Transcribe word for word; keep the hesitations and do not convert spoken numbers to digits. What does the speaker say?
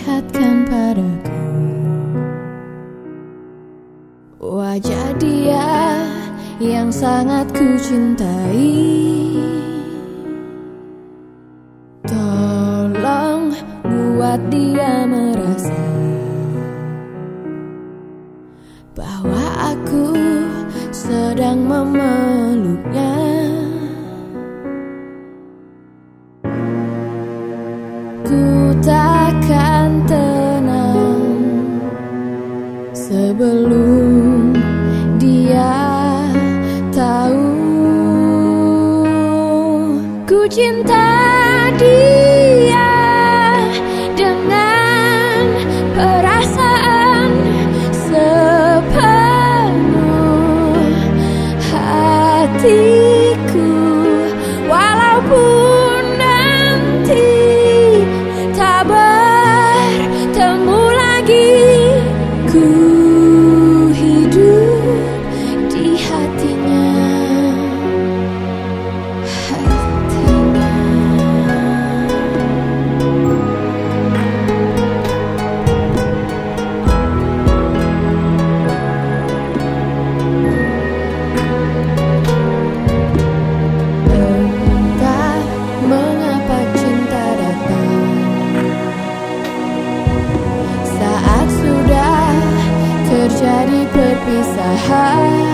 perlihatkan padaku wajah dia yang sangat ku cintai. Tolong buat dia merasa bahwa aku sedang memeluknya. Ku takkan tenang sebelum dia tahu ku cinta dia dengan perasaan sepenuh hatiku. Walaupun nanti tak bertemu lagi, ku hidup di hatinya. Hatinya. Entah mengapa cinta datang saat sudah terjadi perpisahan.